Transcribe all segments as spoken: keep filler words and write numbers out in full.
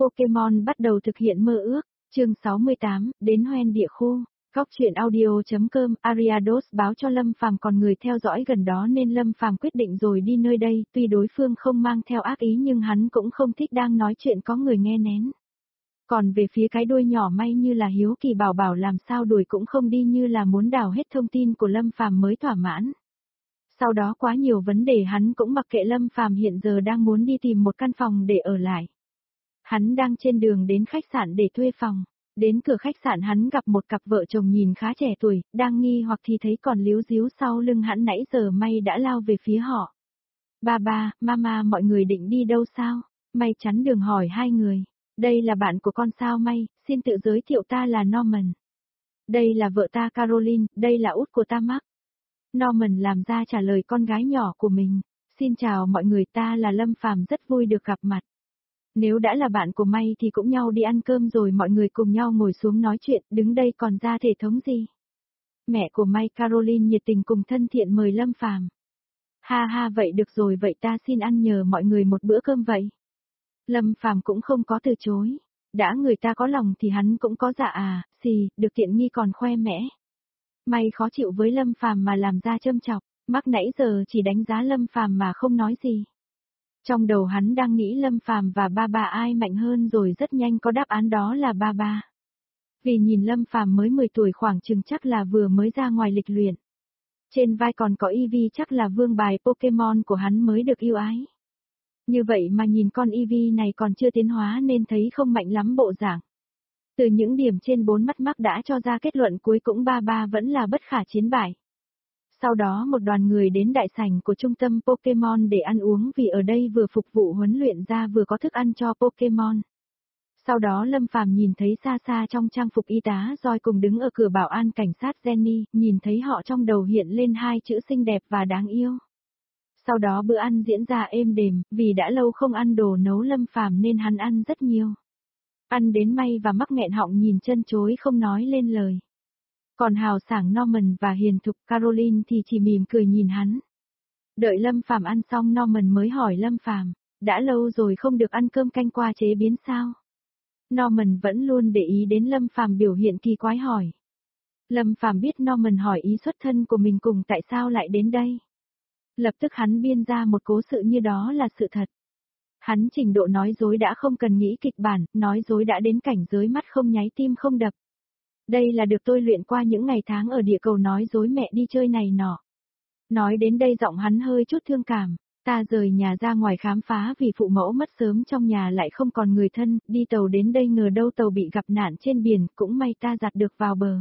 Pokemon bắt đầu thực hiện mơ ước, chương sáu mươi tám, đến hoen địa khu. Góc truyện audio.com, Ariados báo cho Lâm Phàm còn người theo dõi gần đó nên Lâm Phàm quyết định rồi đi nơi đây, tuy đối phương không mang theo ác ý nhưng hắn cũng không thích đang nói chuyện có người nghe nén. Còn về phía cái đuôi nhỏ may như là hiếu kỳ bảo bảo làm sao đuổi cũng không đi như là muốn đào hết thông tin của Lâm Phàm mới thỏa mãn. Sau đó quá nhiều vấn đề hắn cũng mặc kệ Lâm Phàm hiện giờ đang muốn đi tìm một căn phòng để ở lại. Hắn đang trên đường đến khách sạn để thuê phòng. Đến cửa khách sạn hắn gặp một cặp vợ chồng nhìn khá trẻ tuổi, đang nghi hoặc thì thấy còn líu díu sau lưng hắn nãy giờ May đã lao về phía họ. Ba ba, mama mọi người định đi đâu sao? May chắn đường hỏi hai người. Đây là bạn của con sao May, xin tự giới thiệu ta là Norman. Đây là vợ ta Caroline, đây là út của ta Mark. Norman làm ra trả lời con gái nhỏ của mình. Xin chào mọi người, ta là Lâm Phàm, rất vui được gặp mặt. Nếu đã là bạn của May thì cũng nhau đi ăn cơm rồi mọi người cùng nhau ngồi xuống nói chuyện, đứng đây còn ra thể thống gì. Mẹ của May Caroline nhiệt tình cùng thân thiện mời Lâm Phàm. Ha ha vậy được rồi, vậy ta xin ăn nhờ mọi người một bữa cơm vậy. Lâm Phàm cũng không có từ chối. Đã người ta có lòng thì hắn cũng có dạ à, xì, được tiện nghi còn khoe mẽ. May khó chịu với Lâm Phàm mà làm ra châm chọc, Mark nãy giờ chỉ đánh giá Lâm Phàm mà không nói gì. Trong đầu hắn đang nghĩ Lâm Phàm và ba ba ai mạnh hơn rồi rất nhanh có đáp án đó là ba ba. Vì nhìn Lâm Phàm mới mười tuổi khoảng chừng chắc là vừa mới ra ngoài lịch luyện. Trên vai còn có Eevee chắc là vương bài Pokemon của hắn mới được yêu ái. Như vậy mà nhìn con Eevee này còn chưa tiến hóa nên thấy không mạnh lắm bộ dạng. Từ những điểm trên bốn mắt Mark đã cho ra kết luận cuối cùng ba ba vẫn là bất khả chiến bại. Sau đó một đoàn người đến đại sảnh của trung tâm Pokemon để ăn uống vì ở đây vừa phục vụ huấn luyện ra vừa có thức ăn cho Pokemon. Sau đó Lâm Phàm nhìn thấy xa xa trong trang phục y tá Joy cùng đứng ở cửa bảo an cảnh sát Jenny, nhìn thấy họ trong đầu hiện lên hai chữ xinh đẹp và đáng yêu. Sau đó bữa ăn diễn ra êm đềm, vì đã lâu không ăn đồ nấu Lâm Phàm nên hắn ăn rất nhiều. Ăn đến May và mắc nghẹn họng nhìn chân chối không nói lên lời. Còn hào sảng Norman và hiền thục Caroline thì chỉ mỉm cười nhìn hắn. Đợi Lâm Phàm ăn xong Norman mới hỏi Lâm Phàm, đã lâu rồi không được ăn cơm canh qua chế biến sao? Norman vẫn luôn để ý đến Lâm Phàm biểu hiện kỳ quái hỏi. Lâm Phàm biết Norman hỏi ý xuất thân của mình cùng tại sao lại đến đây. Lập tức hắn biên ra một cố sự như đó là sự thật. Hắn trình độ nói dối đã không cần nghĩ kịch bản, nói dối đã đến cảnh giới mắt không nháy tim không đập. Đây là được tôi luyện qua những ngày tháng ở địa cầu nói dối mẹ đi chơi này nọ. Nói đến đây giọng hắn hơi chút thương cảm, ta rời nhà ra ngoài khám phá vì phụ mẫu mất sớm trong nhà lại không còn người thân, đi tàu đến đây ngờ đâu tàu bị gặp nạn trên biển, cũng may ta giặt được vào bờ.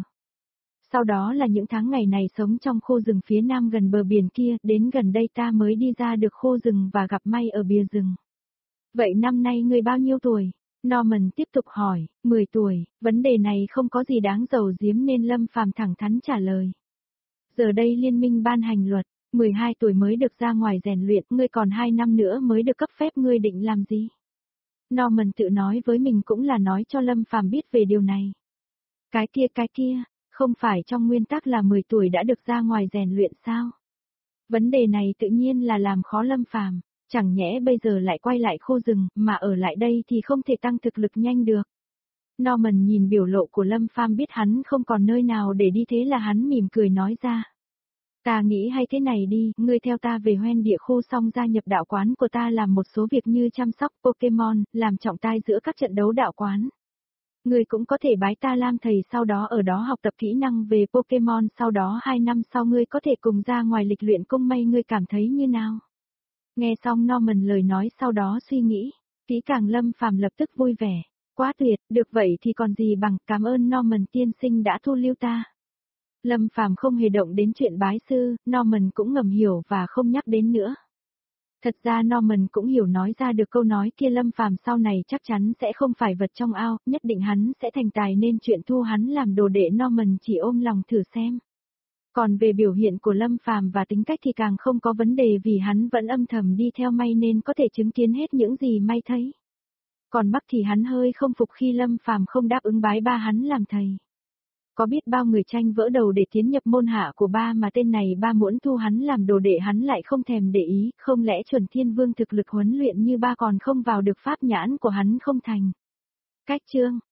Sau đó là những tháng ngày này sống trong khu rừng phía nam gần bờ biển kia, đến gần đây ta mới đi ra được khu rừng và gặp May ở bìa rừng. Vậy năm nay ngươi bao nhiêu tuổi? Norman tiếp tục hỏi, mười tuổi, vấn đề này không có gì đáng giấu giếm nên Lâm Phàm thẳng thắn trả lời. Giờ đây liên minh ban hành luật, mười hai tuổi mới được ra ngoài rèn luyện, ngươi còn hai năm nữa mới được cấp phép, ngươi định làm gì? Norman tự nói với mình cũng là nói cho Lâm Phàm biết về điều này. Cái kia cái kia, không phải trong nguyên tắc là mười tuổi đã được ra ngoài rèn luyện sao? Vấn đề này tự nhiên là làm khó Lâm Phàm. Chẳng nhẽ bây giờ lại quay lại khu rừng, mà ở lại đây thì không thể tăng thực lực nhanh được. Norman nhìn biểu lộ của Lâm Phàm biết hắn không còn nơi nào để đi thế là hắn mỉm cười nói ra. Ta nghĩ hay thế này đi, ngươi theo ta về hoen địa khu xong gia nhập đạo quán của ta làm một số việc như chăm sóc Pokemon, làm trọng tài giữa các trận đấu đạo quán. Ngươi cũng có thể bái ta làm thầy sau đó ở đó học tập kỹ năng về Pokemon, sau đó hai năm sau ngươi có thể cùng ra ngoài lịch luyện cung May, ngươi cảm thấy như nào? Nghe xong Norman lời nói sau đó suy nghĩ, kỹ càng Lâm Phàm lập tức vui vẻ, quá tuyệt, được vậy thì còn gì bằng, cảm ơn Norman tiên sinh đã thu lưu ta. Lâm Phàm không hề động đến chuyện bái sư, Norman cũng ngầm hiểu và không nhắc đến nữa. Thật ra Norman cũng hiểu nói ra được câu nói kia Lâm Phàm sau này chắc chắn sẽ không phải vật trong ao, nhất định hắn sẽ thành tài nên chuyện thu hắn làm đồ đệ Norman chỉ ôm lòng thử xem. Còn về biểu hiện của Lâm Phàm và tính cách thì càng không có vấn đề vì hắn vẫn âm thầm đi theo May nên có thể chứng kiến hết những gì May thấy. Còn Mark thì hắn hơi không phục khi Lâm Phàm không đáp ứng bái ba hắn làm thầy. Có biết bao người tranh vỡ đầu để tiến nhập môn hạ của ba mà tên này ba muốn thu hắn làm đồ đệ hắn lại không thèm để ý, không lẽ chuẩn thiên vương thực lực huấn luyện như ba còn không vào được pháp nhãn của hắn không thành. Cách chương